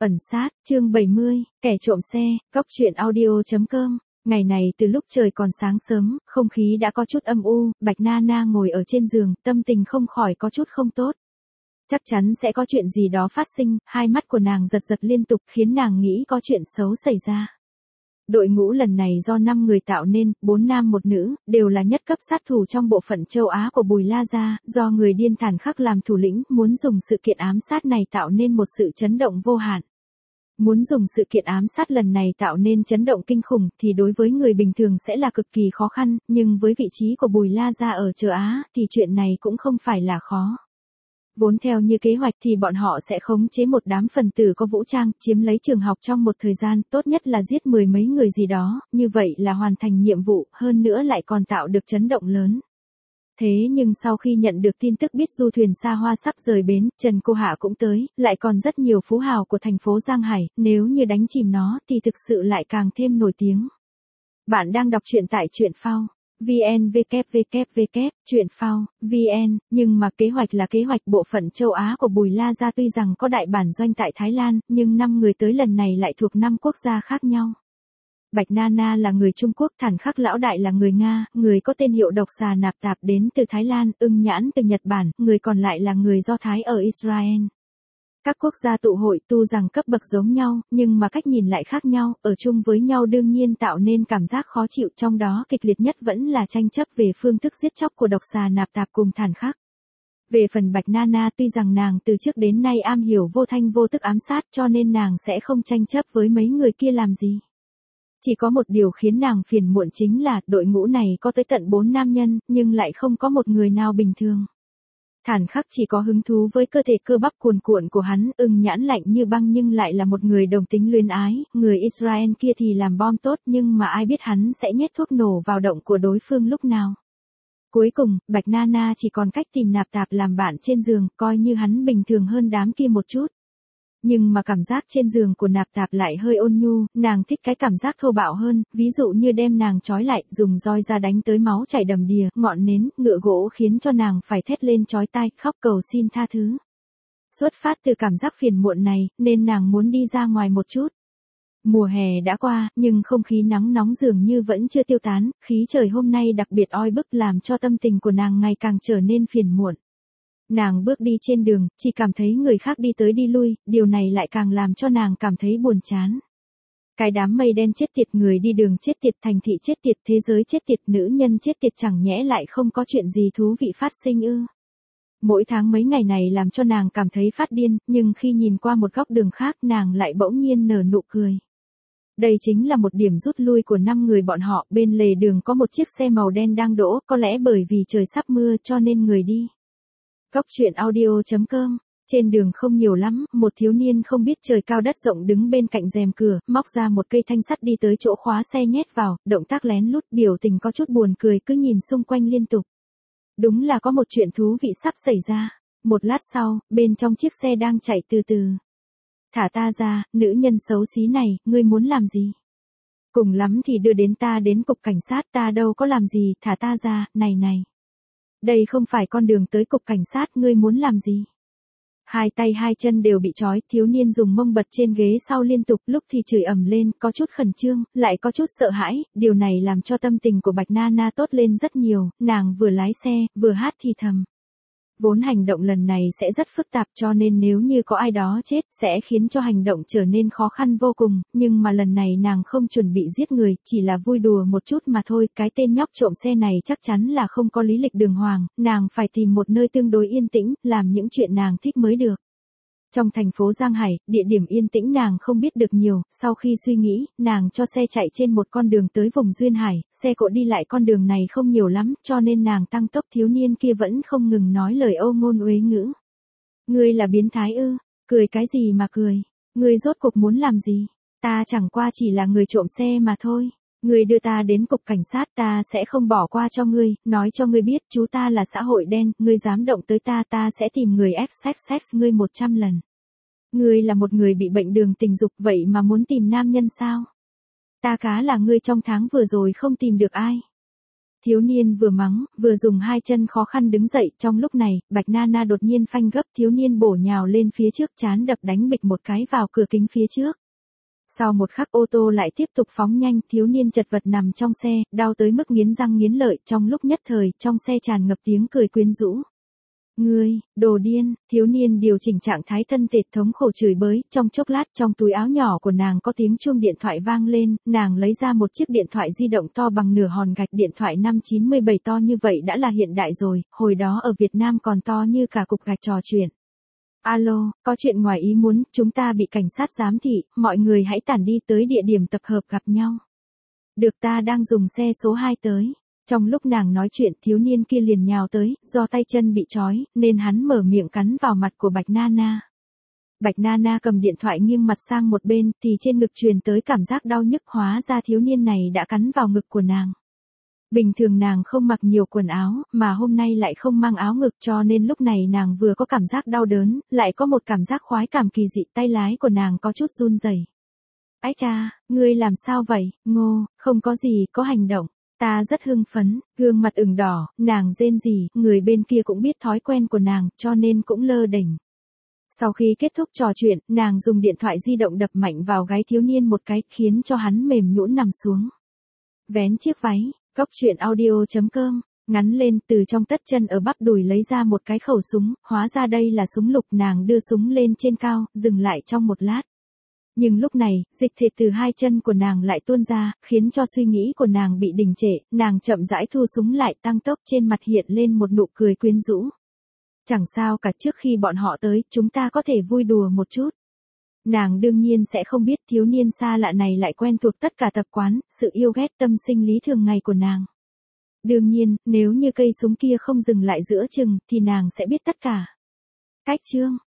Ẩn sát, chương 70, kẻ trộm xe, góc truyện audio.com. Ngày này từ lúc trời còn sáng sớm, không khí đã có chút âm u, Bạch Nana ngồi ở trên giường, tâm tình không khỏi có chút không tốt. Chắc chắn sẽ có chuyện gì đó phát sinh, hai mắt của nàng giật giật liên tục khiến nàng nghĩ có chuyện xấu xảy ra. Đội ngũ lần này do 5 người tạo nên, 4 nam 1 nữ, đều là nhất cấp sát thủ trong bộ phận châu Á của Bùi La Gia, do người điên Thản Khắc làm thủ lĩnh, muốn dùng sự kiện ám sát này tạo nên một sự chấn động vô hạn. Muốn dùng sự kiện ám sát lần này tạo nên chấn động kinh khủng thì đối với người bình thường sẽ là cực kỳ khó khăn, nhưng với vị trí của Bùi La Gia ở châu Á thì chuyện này cũng không phải là khó. Vốn theo như kế hoạch thì bọn họ sẽ khống chế một đám phần tử có vũ trang, chiếm lấy trường học trong một thời gian, tốt nhất là giết 10 mấy người gì đó, như vậy là hoàn thành nhiệm vụ, hơn nữa lại còn tạo được chấn động lớn. Thế nhưng sau khi nhận được tin tức biết du thuyền xa hoa sắp rời bến, Trần Cô Hạ cũng tới, lại còn rất nhiều phú hào của thành phố Giang Hải, nếu như đánh chìm nó thì thực sự lại càng thêm nổi tiếng. Bạn đang đọc truyện tại truyện phao. VN www truyện phao VN, nhưng mà kế hoạch là kế hoạch bộ phận châu Á của Bùi La Gia tuy rằng có đại bản doanh tại Thái Lan, nhưng 5 người tới lần này lại thuộc 5 quốc gia khác nhau. Bạch Nana là người Trung Quốc, Thản Khắc lão đại là người Nga, người có tên hiệu độc xà nạp tạp đến từ Thái Lan, Ưng Nhãn từ Nhật Bản, người còn lại là người Do Thái ở Israel. Các quốc gia tụ hội tu rằng cấp bậc giống nhau, nhưng mà cách nhìn lại khác nhau, ở chung với nhau đương nhiên tạo nên cảm giác khó chịu, trong đó kịch liệt nhất vẫn là tranh chấp về phương thức giết chóc của độc xà nạp tạp cùng Thản Khắc. Về phần Bạch Nana tuy rằng nàng từ trước đến nay am hiểu vô thanh vô tức ám sát cho nên nàng sẽ không tranh chấp với mấy người kia làm gì. Chỉ có một điều khiến nàng phiền muộn chính là đội ngũ này có tới tận 4 nam nhân, nhưng lại không có một người nào bình thường. Thản Khắc chỉ có hứng thú với cơ thể cơ bắp cuồn cuộn của hắn, Ưng Nhãn lạnh như băng nhưng lại là một người đồng tính luyến ái, người Israel kia thì làm bom tốt nhưng mà ai biết hắn sẽ nhét thuốc nổ vào động của đối phương lúc nào. Cuối cùng, Bạch Nana chỉ còn cách tìm nạp tạp làm bạn trên giường, coi như hắn bình thường hơn đám kia một chút. Nhưng mà cảm giác trên giường của nạp tạp lại hơi ôn nhu, nàng thích cái cảm giác thô bạo hơn, ví dụ như đem nàng trói lại, dùng roi ra đánh tới máu chảy đầm đìa, ngọn nến, ngựa gỗ khiến cho nàng phải thét lên chói tai, khóc cầu xin tha thứ. Xuất phát từ cảm giác phiền muộn này, nên nàng muốn đi ra ngoài một chút. Mùa hè đã qua, nhưng không khí nắng nóng dường như vẫn chưa tiêu tán, khí trời hôm nay đặc biệt oi bức làm cho tâm tình của nàng ngày càng trở nên phiền muộn. Nàng bước đi trên đường, chỉ cảm thấy người khác đi tới đi lui, điều này lại càng làm cho nàng cảm thấy buồn chán. Cái đám mây đen chết tiệt, người đi đường chết tiệt, thành thị chết tiệt, thế giới chết tiệt, nữ nhân chết tiệt, chẳng nhẽ lại không có chuyện gì thú vị phát sinh ư? Mỗi tháng mấy ngày này làm cho nàng cảm thấy phát điên, nhưng khi nhìn qua một góc đường khác nàng lại bỗng nhiên nở nụ cười. Đây chính là một điểm rút lui của 5 người bọn họ, bên lề đường có một chiếc xe màu đen đang đỗ, có lẽ bởi vì trời sắp mưa cho nên người đi. Góc truyện audio.com. Trên đường không nhiều lắm, một thiếu niên không biết trời cao đất rộng đứng bên cạnh rèm cửa, móc ra một cây thanh sắt đi tới chỗ khóa xe nhét vào, động tác lén lút, biểu tình có chút buồn cười, cứ nhìn xung quanh liên tục. Đúng là có một chuyện thú vị sắp xảy ra. Một lát sau, bên trong chiếc xe đang chạy từ từ. Thả ta ra, nữ nhân xấu xí này, ngươi muốn làm gì? Cùng lắm thì đưa đến ta đến cục cảnh sát, ta đâu có làm gì, thả ta ra, này này. Đây không phải con đường tới cục cảnh sát, ngươi muốn làm gì? Hai tay hai chân đều bị trói, thiếu niên dùng mông bật trên ghế sau liên tục, lúc thì chửi ầm lên, có chút khẩn trương, lại có chút sợ hãi, điều này làm cho tâm tình của Bạch Nana tốt lên rất nhiều, nàng vừa lái xe, vừa hát thì thầm. Vốn hành động lần này sẽ rất phức tạp cho nên nếu như có ai đó chết sẽ khiến cho hành động trở nên khó khăn vô cùng, nhưng mà lần này nàng không chuẩn bị giết người, chỉ là vui đùa một chút mà thôi, cái tên nhóc trộm xe này chắc chắn là không có lý lịch đường hoàng, nàng phải tìm một nơi tương đối yên tĩnh, làm những chuyện nàng thích mới được. Trong thành phố Giang Hải, địa điểm yên tĩnh nàng không biết được nhiều, sau khi suy nghĩ, nàng cho xe chạy trên một con đường tới vùng Duyên Hải, xe cộ đi lại con đường này không nhiều lắm, cho nên nàng tăng tốc, thiếu niên kia vẫn không ngừng nói lời âu ngôn uế ngữ. Ngươi là biến thái ư? Cười cái gì mà cười? Ngươi rốt cuộc muốn làm gì? Ta chẳng qua chỉ là người trộm xe mà thôi. Ngươi đưa ta đến cục cảnh sát, ta sẽ không bỏ qua cho ngươi, nói cho ngươi biết chú ta là xã hội đen, ngươi dám động tới ta, ta sẽ tìm người XXX ngươi 100 lần. Ngươi là một người bị bệnh đường tình dục vậy mà muốn tìm nam nhân sao? Ta cá là ngươi trong tháng vừa rồi không tìm được ai. Thiếu niên vừa mắng, vừa dùng hai chân khó khăn đứng dậy, trong lúc này, Bạch Nana đột nhiên phanh gấp, thiếu niên bổ nhào lên phía trước, trán đập đánh bịch một cái vào cửa kính phía trước. Sau một khắc ô tô lại tiếp tục phóng nhanh, thiếu niên chật vật nằm trong xe, đau tới mức nghiến răng nghiến lợi, trong lúc nhất thời, trong xe tràn ngập tiếng cười quyến rũ. Ngươi, đồ điên, thiếu niên điều chỉnh trạng thái thân thể thống khổ chửi bới, trong chốc lát trong túi áo nhỏ của nàng có tiếng chuông điện thoại vang lên, nàng lấy ra một chiếc điện thoại di động to bằng nửa hòn gạch, điện thoại năm 97 to như vậy đã là hiện đại rồi, hồi đó ở Việt Nam còn to như cả cục gạch. Trò chuyện. Alo, có chuyện ngoài ý muốn, chúng ta bị cảnh sát giám thị, mọi người hãy tản đi tới địa điểm tập hợp gặp nhau. Được, ta đang dùng xe số 2 tới. Trong lúc nàng nói chuyện, thiếu niên kia liền nhào tới, do tay chân bị trói, nên hắn mở miệng cắn vào mặt của Bạch Nana. Bạch Nana cầm điện thoại nghiêng mặt sang một bên, thì trên ngực truyền tới cảm giác đau nhức, hóa ra thiếu niên này đã cắn vào ngực của nàng. Bình thường nàng không mặc nhiều quần áo, mà hôm nay lại không mang áo ngực, cho nên lúc này nàng vừa có cảm giác đau đớn, lại có một cảm giác khoái cảm kỳ dị, tay lái của nàng có chút run rẩy. Ách ca, ngươi làm sao vậy? Ngô, không có gì, có hành động. Ta rất hưng phấn, gương mặt ửng đỏ, nàng rên rỉ, người bên kia cũng biết thói quen của nàng, cho nên cũng lơ đễnh. Sau khi kết thúc trò chuyện, nàng dùng điện thoại di động đập mạnh vào gáy thiếu niên một cái, khiến cho hắn mềm nhũn nằm xuống. Vén chiếc váy, Góc Chuyện Audio.com, ngắn lên, từ trong tất chân ở bắp đùi lấy ra một cái khẩu súng, hóa ra đây là súng lục, nàng đưa súng lên trên cao, dừng lại trong một lát. Nhưng lúc này, dịch thể từ hai chân của nàng lại tuôn ra, khiến cho suy nghĩ của nàng bị đình trệ, nàng chậm rãi thu súng lại, tăng tốc, trên mặt hiện lên một nụ cười quyến rũ. Chẳng sao cả, trước khi bọn họ tới, chúng ta có thể vui đùa một chút. Nàng đương nhiên sẽ không biết thiếu niên xa lạ này lại quen thuộc tất cả tập quán, sự yêu ghét tâm sinh lý thường ngày của nàng. Đương nhiên, nếu như cây súng kia không dừng lại giữa chừng, thì nàng sẽ biết tất cả. Cách chương